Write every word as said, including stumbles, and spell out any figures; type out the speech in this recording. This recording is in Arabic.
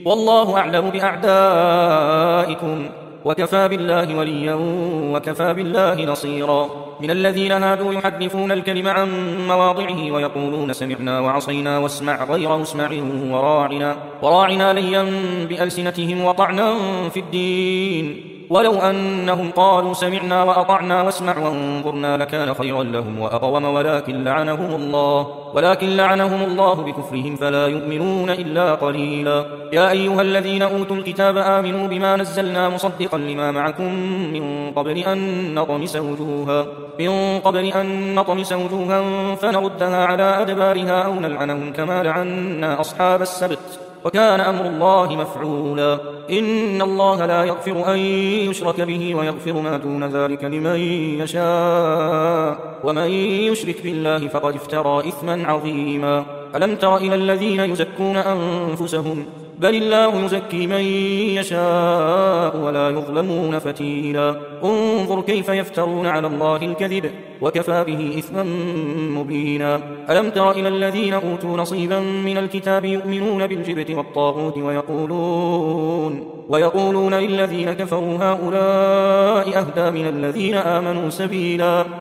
والله أعلم بأعدائكم وكفى بالله وليا وكفى بالله نصيرا. من الذين هادوا يحرفون الكلم عن مواضعه ويقولون سمعنا وعصينا واسمع غير مسمع وراعنا, وراعنا ليا بألسنتهم وطعنا في الدين، ولو أنهم قالوا سمعنا وأطعنا واسمع وانظرنا لكان خيرا لهم وأقوم ولكن لعنهم الله ولكن لعنهم الله بكفرهم فلا يؤمنون إلا قليلا. يا أيها الذين أوتوا الكتاب آمنوا بما نزلنا مصدقا لما معكم من قبل أن نطمس وجوها من قبل أن نطمس وجوها فنردها على أدبارها أو نلعنهم كما لعنا أصحاب السبت وكان أمر الله مفعولا. إن الله لا يغفر أن يشرك به ويغفر ما دون ذلك لمن يشاء ومن يشرك بالله فقد افترى إثما عظيما. ألم تر إلى الذين يزكون أنفسهم بل الله يزكي من يشاء ولا يظلمون فتيلا. انظر كيف يفترون على الله الكذب وكفى به إثما مبينا. ألم تر إلى الذين أوتوا نصيبا من الكتاب يؤمنون بالجبت والطاغوت ويقولون, ويقولون للذين كفروا هؤلاء أهدى من الذين آمنوا سبيلا.